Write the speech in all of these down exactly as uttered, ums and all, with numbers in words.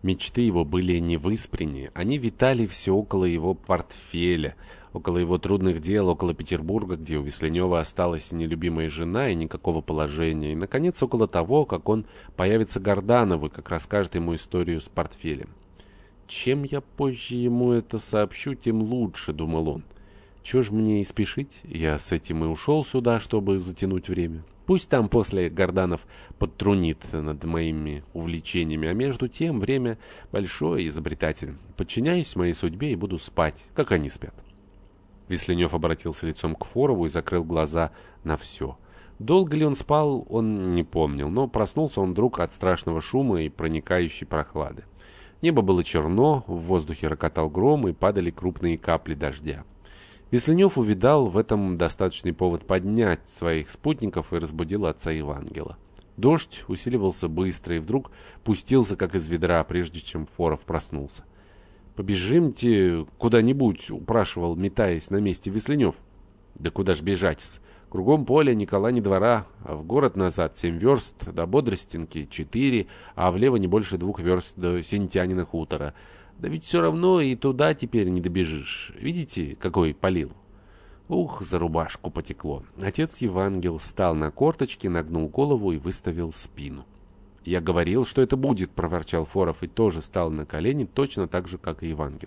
Мечты его были невыспренние, они витали все около его портфеля, около его трудных дел, около Петербурга, где у Весленева осталась нелюбимая жена и никакого положения, и, наконец, около того, как он появится Горданову и как расскажет ему историю с портфелем. «Чем я позже ему это сообщу, тем лучше», — думал он. «Чего ж мне и спешить? Я с этим и ушел сюда, чтобы затянуть время. Пусть там после Горданов подтрунит над моими увлечениями, а между тем время большое и изобретательное. Подчиняюсь моей судьбе и буду спать, как они спят». Весленев обратился лицом к Форову и закрыл глаза на все. Долго ли он спал, он не помнил, но проснулся он вдруг от страшного шума и проникающей прохлады. Небо было черно, в воздухе рокотал гром и падали крупные капли дождя. Весленев увидал в этом достаточный повод поднять своих спутников и разбудил отца Евангела. Дождь усиливался быстро и вдруг пустился, как из ведра, прежде чем Форов проснулся. «Побежимте куда-нибудь», — упрашивал, метаясь на месте Весленев. «Да куда ж бежать-с? Кругом поля, Никола ни двора, а в город назад семь верст, до Бодростенки четыре, а влево не больше двух верст до Синтянина хутора. Да ведь все равно и туда теперь не добежишь. Видите, какой полил?» Ух, за рубашку потекло. Отец Евангел встал на корточки, нагнул голову и выставил спину. «Я говорил, что это будет», — проворчал Форов и тоже стал на колени, точно так же, как и Евангел.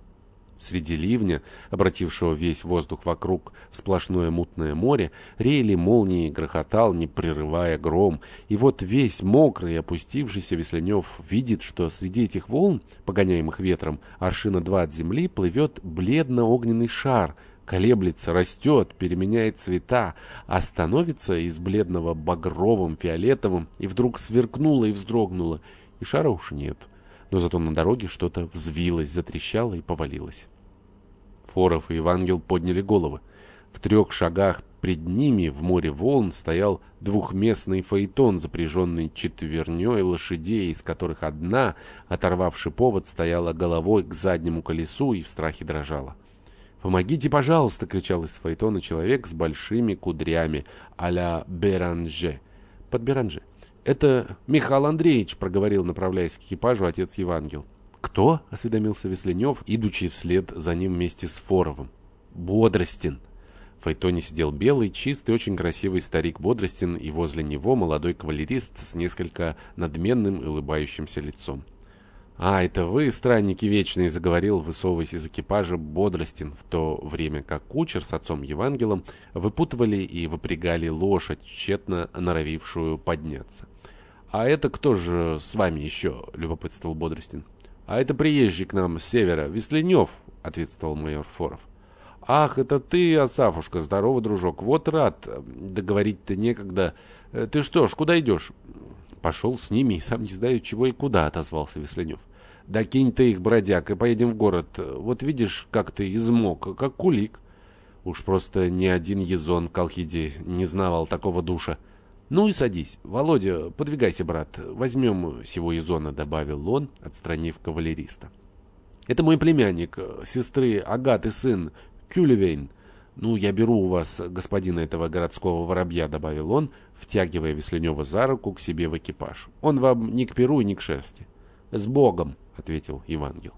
Среди ливня, обратившего весь воздух вокруг в сплошное мутное море, реяли молнии, грохотал, не прерывая гром, и вот весь мокрый и опустившийся Весленев видит, что среди этих волн, погоняемых ветром, аршина два от земли, плывет бледно-огненный шар, колеблется, растет, переменяет цвета, а становится из бледного багровым, фиолетовым, и вдруг сверкнуло и вздрогнуло, и шара уж нет. Но зато на дороге что-то взвилось, затрещало и повалилось. Форов и Евангел подняли головы. В трех шагах пред ними в море волн стоял двухместный фаэтон, запряженный четверней лошадей, из которых одна, оторвавши повод, стояла головой к заднему колесу и в страхе дрожала. «Помогите, пожалуйста!» — кричал из фаэтона человек с большими кудрями а-ля Беранже. Под Беранже. «Это Михаил Андреевич», — проговорил, направляясь к экипажу, отец Евангел. «Кто?» — осведомился Весленев, идучи вслед за ним вместе с Форовым. «Бодростин». В фаэтоне сидел белый, чистый, очень красивый старик Бодростин, и возле него молодой кавалерист с несколько надменным и улыбающимся лицом. «А, это вы, странники вечные», — заговорил, высовываясь из экипажа, Бодростин, в то время как кучер с отцом Евангелом выпутывали и выпрягали лошадь, тщетно норовившую подняться. «А это кто же с вами еще?» — любопытствовал Бодростин. «А это приезжий к нам с севера, Весленев», — ответствовал майор Форов. «Ах, это ты, Асафушка, здорово, дружок, вот рад, договорить-то некогда. Ты что ж, куда идешь?» «Пошел с ними и сам не знаю, чего и куда», — отозвался Весленев. «Да кинь ты их, бродяг, и поедем в город. Вот видишь, как ты измок, как кулик». Уж просто ни один езон в Колхиде не знавал такого душа. «Ну и садись. Володя, подвигайся, брат. Возьмем сего езона», — добавил он, отстранив кавалериста. «Это мой племянник, сестры Агаты сын, Кюлевейн. Ну, я беру у вас господина этого городского воробья», — добавил он, втягивая Весленева за руку к себе в экипаж. «Он вам ни к перу и ни к шерсти». «С Богом», — ответил Евангел.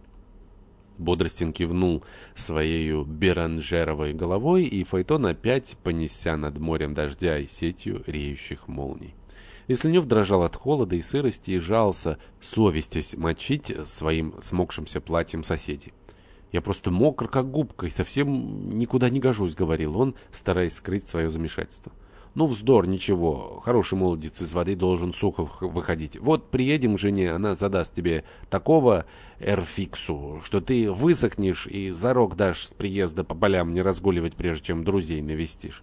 Бодростин кивнул своею беранжеровой головой, и фаэтон опять понеся над морем дождя и сетью реющих молний. Весленев дрожал от холода и сырости и жался, совестясь мочить своим смокшимся платьем соседей. «Я просто мокр, как губка, и совсем никуда не гожусь», — говорил он, стараясь скрыть свое замешательство. «Ну, вздор, ничего. Хороший молодец из воды должен сухо выходить. Вот приедем к жене, она задаст тебе такого эрфиксу, что ты высохнешь и зарок дашь с приезда по полям не разгуливать, прежде чем друзей навестишь».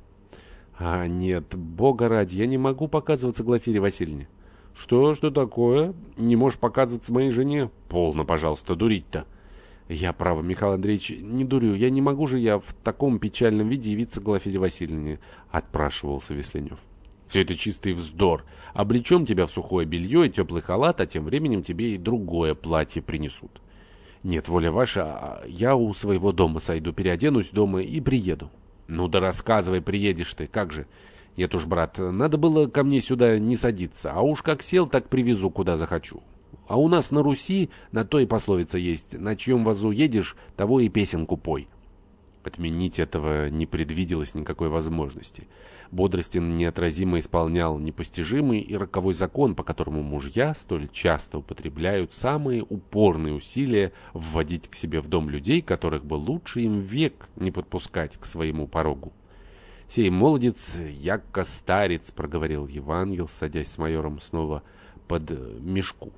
«А нет, бога ради, я не могу показываться Глафире Васильевне». «Что, что такое? Не можешь показываться моей жене?» «Полно, пожалуйста, дурить-то». «Я, право, Михаил Андреевич, не дурю. Я не могу же я в таком печальном виде явиться к Глафире Васильевне», — отпрашивался Весленев. «Все это чистый вздор. Облечем тебя в сухое белье и теплый халат, а тем временем тебе и другое платье принесут». «Нет, воля ваша, я у своего дома сойду, переоденусь дома и приеду». «Ну да рассказывай, приедешь ты, как же?» «Нет уж, брат, надо было ко мне сюда не садиться, а уж как сел, так привезу, куда захочу». А у нас на Руси на то и пословица есть: на чьем вазу едешь, того и песенку пой. Отменить этого не предвиделось никакой возможности. Бодростин неотразимо исполнял непостижимый и роковой закон, по которому мужья столь часто употребляют самые упорные усилия вводить к себе в дом людей, которых бы лучше им век не подпускать к своему порогу. «Сей молодец, яко старец», — проговорил Евангел, садясь с майором снова под мешку.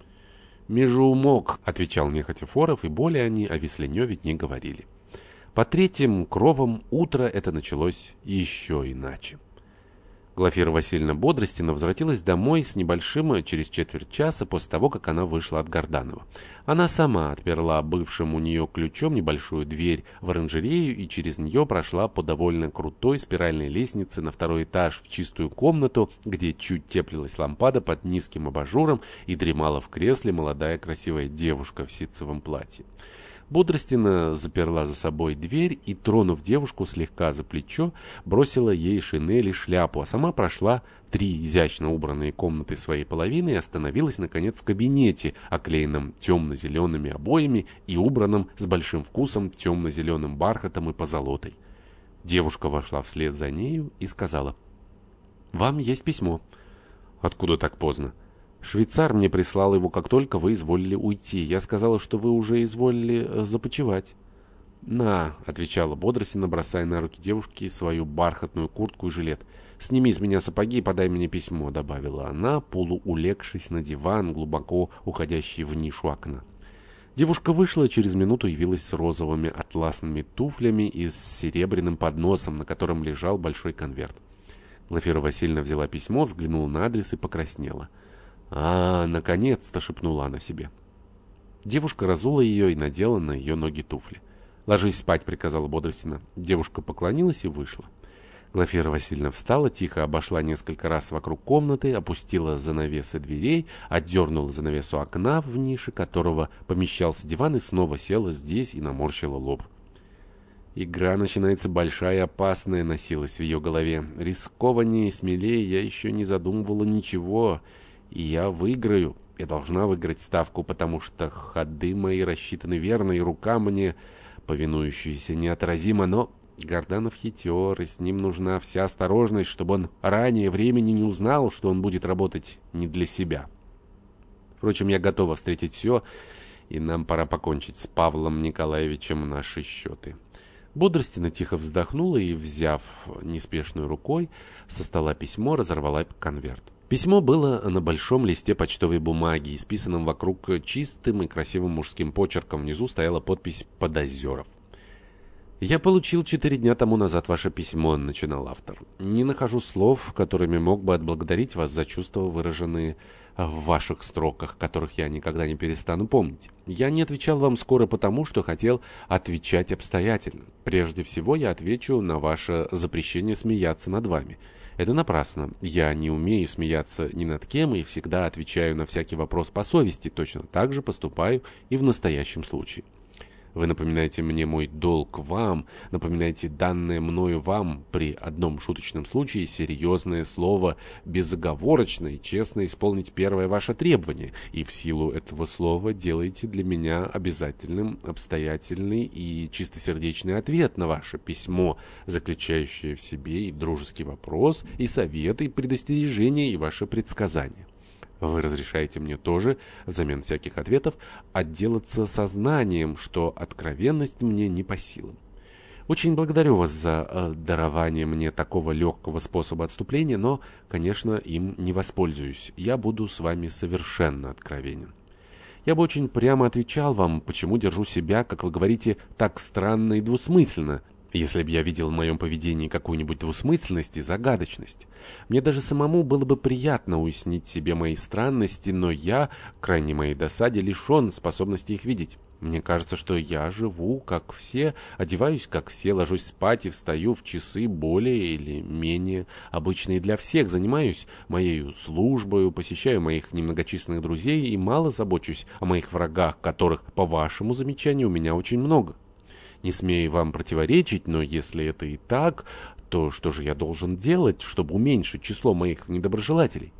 «Межу мог», — отвечал нехотя Форов, и более они о Весленеве не говорили. По третьим кровам утро это началось еще иначе. Глафира Васильевна Бодростина возвратилась домой с небольшим через четверть часа после того, как она вышла от Горданова. Она сама отперла бывшим у нее ключом небольшую дверь в оранжерею и через нее прошла по довольно крутой спиральной лестнице на второй этаж в чистую комнату, где чуть теплилась лампада под низким абажуром и дремала в кресле молодая красивая девушка в ситцевом платье. Бодростина заперла за собой дверь и, тронув девушку слегка за плечо, бросила ей шинель и шляпу, а сама прошла три изящно убранные комнаты своей половины и остановилась, наконец, в кабинете, оклеенном темно-зелеными обоями и убранном с большим вкусом темно-зеленым бархатом и позолотой. Девушка вошла вслед за нею и сказала: «Вам есть письмо». «Откуда так поздно?» «Швейцар мне прислал его, как только вы изволили уйти. Я сказала, что вы уже изволили започивать». «На», — отвечала Бодростина, бросая на руки девушки свою бархатную куртку и жилет. «Сними с меня сапоги и подай мне письмо», — добавила она, полуулегшись на диван, глубоко уходящий в нишу окна. Девушка вышла и через минуту явилась с розовыми атласными туфлями и с серебряным подносом, на котором лежал большой конверт. Глафира Васильевна взяла письмо, взглянула на адрес и покраснела. «А, наконец-то!» — шепнула она себе. Девушка разула ее и надела на ее ноги туфли. «Ложись спать», — приказала Бодростина. Девушка поклонилась и вышла. Глафира Васильевна встала, тихо обошла несколько раз вокруг комнаты, опустила занавесы дверей, отдернула занавесу окна, в нише которого помещался диван, и снова села здесь и наморщила лоб. «Игра начинается большая и опасная», — носилась в ее голове. «Рискованнее и смелее я еще не задумывала ничего». И я выиграю. Я должна выиграть ставку, потому что ходы мои рассчитаны верно, и рука мне, повинующаяся, неотразима. Но Горданов хитер, и с ним нужна вся осторожность, чтобы он ранее времени не узнал, что он будет работать не для себя. Впрочем, я готова встретить все, и нам пора покончить с Павлом Николаевичем наши счеты». Бодростина тихо вздохнула и, взяв неспешной рукой со стола письмо, разорвала конверт. Письмо было на большом листе почтовой бумаги, исписанном вокруг чистым и красивым мужским почерком. Внизу стояла подпись «Подозеров». «Я получил четыре дня тому назад ваше письмо», — начинал автор. «Не нахожу слов, которыми мог бы отблагодарить вас за чувства, выраженные в ваших строках, которых я никогда не перестану помнить. Я не отвечал вам скоро потому, что хотел отвечать обстоятельно. Прежде всего я отвечу на ваше запрещение смеяться над вами. Это напрасно. Я не умею смеяться ни над кем и всегда отвечаю на всякий вопрос по совести. Точно так же поступаю и в настоящем случае. Вы напоминаете мне мой долг вам, напоминаете данное мною вам при одном шуточном случае серьезное слово безоговорочно и честно исполнить первое ваше требование, и в силу этого слова делаете для меня обязательным обстоятельный и чистосердечный ответ на ваше письмо, заключающее в себе и дружеский вопрос, и советы, и предостережения, и ваши предсказания. Вы разрешаете мне тоже, взамен всяких ответов, отделаться сознанием, что откровенность мне не по силам. Очень благодарю вас за э, дарование мне такого легкого способа отступления, но, конечно, им не воспользуюсь. Я буду с вами совершенно откровенен. Я бы очень прямо отвечал вам, почему держу себя, как вы говорите, так странно и двусмысленно, если бы я видел в моем поведении какую-нибудь двусмысленность и загадочность. Мне даже самому было бы приятно уяснить себе мои странности, но я, к крайней моей досаде, лишен способности их видеть. Мне кажется, что я живу, как все, одеваюсь, как все, ложусь спать и встаю в часы более или менее обычные для всех, занимаюсь моей службой, посещаю моих немногочисленных друзей и мало забочусь о моих врагах, которых, по вашему замечанию, у меня очень много. Не смею вам противоречить, но если это и так, то что же я должен делать, чтобы уменьшить число моих недоброжелателей?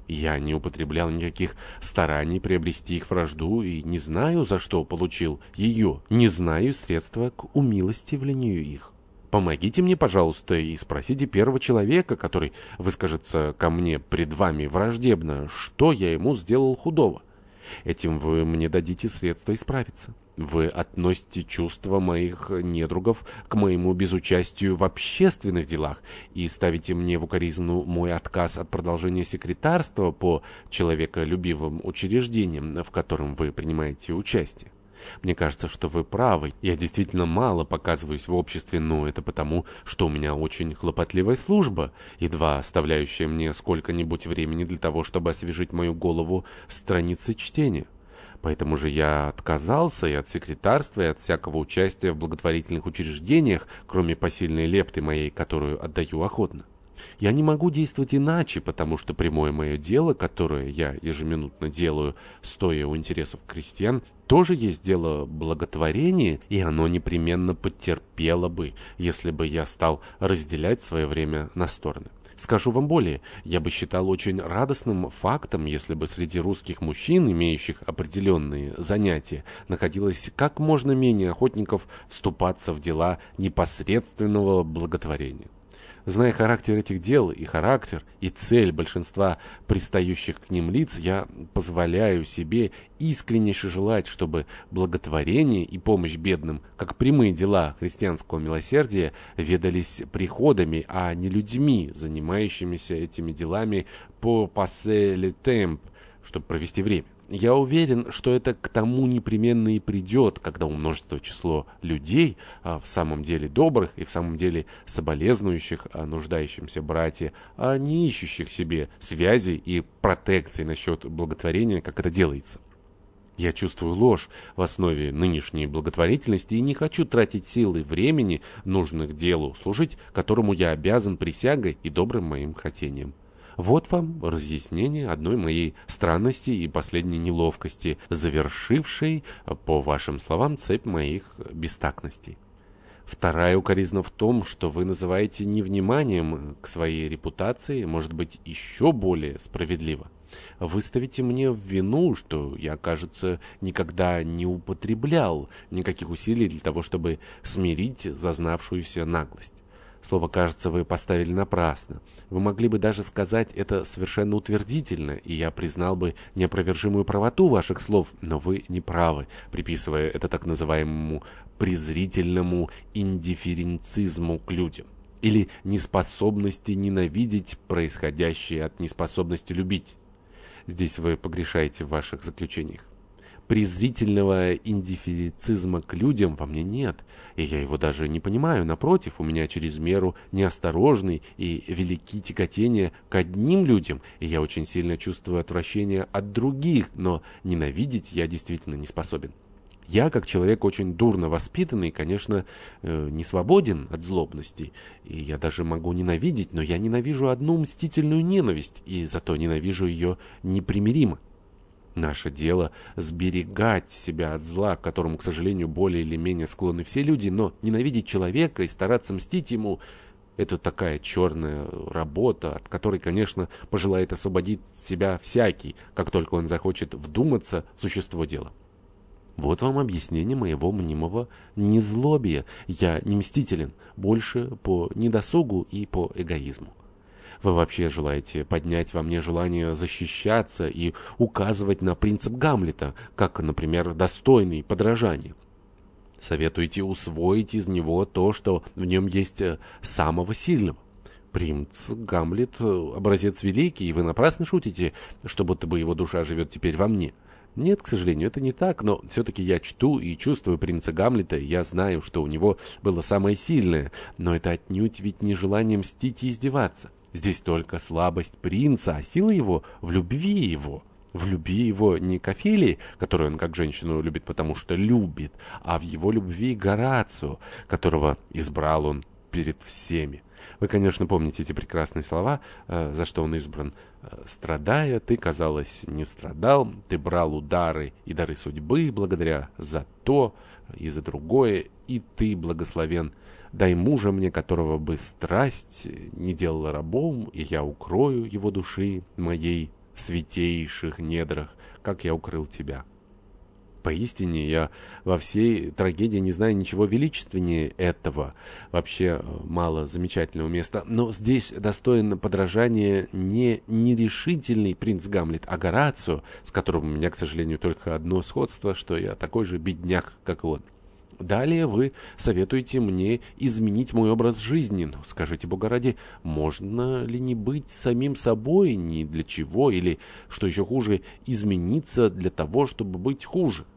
Я не употреблял никаких стараний приобрести их вражду и не знаю, за что получил ее, не знаю средства к умилостивлению их. Помогите мне, пожалуйста, и спросите первого человека, который выскажется ко мне пред вами враждебно, что я ему сделал худого. Этим вы мне дадите средства исправиться. Вы относите чувства моих недругов к моему безучастию в общественных делах и ставите мне в укоризну мой отказ от продолжения секретарства по человеколюбивым учреждениям, в котором вы принимаете участие. Мне кажется, что вы правы. Я действительно мало показываюсь в обществе, но это потому, что у меня очень хлопотливая служба, едва оставляющая мне сколько-нибудь времени для того, чтобы освежить мою голову страницы чтения. Поэтому же я отказался и от секретарства, и от всякого участия в благотворительных учреждениях, кроме посильной лепты моей, которую отдаю охотно. Я не могу действовать иначе, потому что прямое мое дело, которое я ежеминутно делаю, стоя у интересов крестьян, тоже есть дело благотворения, и оно непременно потерпело бы, если бы я стал разделять свое время на стороны. Скажу вам более, я бы считал очень радостным фактом, если бы среди русских мужчин, имеющих определенные занятия, находилось как можно менее охотников вступаться в дела непосредственного благотворения. Зная характер этих дел и характер, и цель большинства пристающих к ним лиц, я позволяю себе искреннейше желать, чтобы благотворение и помощь бедным, как прямые дела христианского милосердия, ведались приходами, а не людьми, занимающимися этими делами по passer le temps, чтобы провести время. Я уверен, что это к тому непременно и придет, когда умножится число людей, а в самом деле добрых и в самом деле соболезнующих о нуждающемся брате, а не ищущих себе связи и протекции насчет благотворения, как это делается. Я чувствую ложь в основе нынешней благотворительности и не хочу тратить силы и времени, нужных делу, служить которому я обязан присягой и добрым моим хотением. Вот вам разъяснение одной моей странности и последней неловкости, завершившей, по вашим словам, цепь моих бестактностей. Вторая укоризна в том, что вы называете невниманием к своей репутации, может быть, еще более справедливо. Вы ставите мне в вину, что я, кажется, никогда не употреблял никаких усилий для того, чтобы смирить зазнавшуюся наглость. Слово, кажется, вы поставили напрасно. Вы могли бы даже сказать это совершенно утвердительно, и я признал бы неопровержимую правоту ваших слов, но вы не правы, приписывая это так называемому презрительному индифференцизму к людям, или неспособности ненавидеть происходящее от неспособности любить. Здесь вы погрешаете в ваших заключениях. Презрительного индифференцизма к людям во мне нет, и я его даже не понимаю. Напротив, у меня через меру неосторожный и велики тяготения к одним людям, и я очень сильно чувствую отвращение от других, но ненавидеть я действительно не способен. Я, как человек очень дурно воспитанный, конечно, не свободен от злобности, и я даже могу ненавидеть, но я ненавижу одну мстительную ненависть, и зато ненавижу ее непримиримо. Наше дело — сберегать себя от зла, к которому, к сожалению, более или менее склонны все люди, но ненавидеть человека и стараться мстить ему — это такая черная работа, от которой, конечно, пожелает освободить себя всякий, как только он захочет вдуматься в существо дела. Вот вам объяснение моего мнимого незлобия. Я не мстителен, больше по недосугу и по эгоизму. Вы вообще желаете поднять во мне желание защищаться и указывать на принцип Гамлета, как, например, достойный подражания. Советуете усвоить из него то, что в нем есть самого сильного. Принц Гамлет — образец великий, и вы напрасно шутите, что будто бы его душа живет теперь во мне. Нет, к сожалению, это не так, но все-таки я чту и чувствую принца Гамлета, и я знаю, что у него было самое сильное, но это отнюдь ведь не желание мстить и издеваться. Здесь только слабость принца, а сила его в любви его. В любви его не к Офелии, которую он как женщину любит, потому что любит, а в его любви к Горацио, которого избрал он перед всеми. Вы, конечно, помните эти прекрасные слова, э, за что он избран. «Страдая, ты, казалось, не страдал, ты брал удары и дары судьбы, благодаря за то и за другое, и ты благословен. Дай мужа мне, которого бы страсть не делала рабом, и я укрою его души моей в святейших недрах, как я укрыл тебя. Поистине, я во всей трагедии не знаю ничего величественнее этого, вообще мало замечательного места. Но здесь достоин подражания не нерешительный принц Гамлет, а Горацио, с которым у меня, к сожалению, только одно сходство, что я такой же бедняк, как он. Далее вы советуете мне изменить мой образ жизни. Ну, скажите, Бога ради, можно ли не быть самим собой ни для чего, или, что еще хуже, измениться для того, чтобы быть хуже?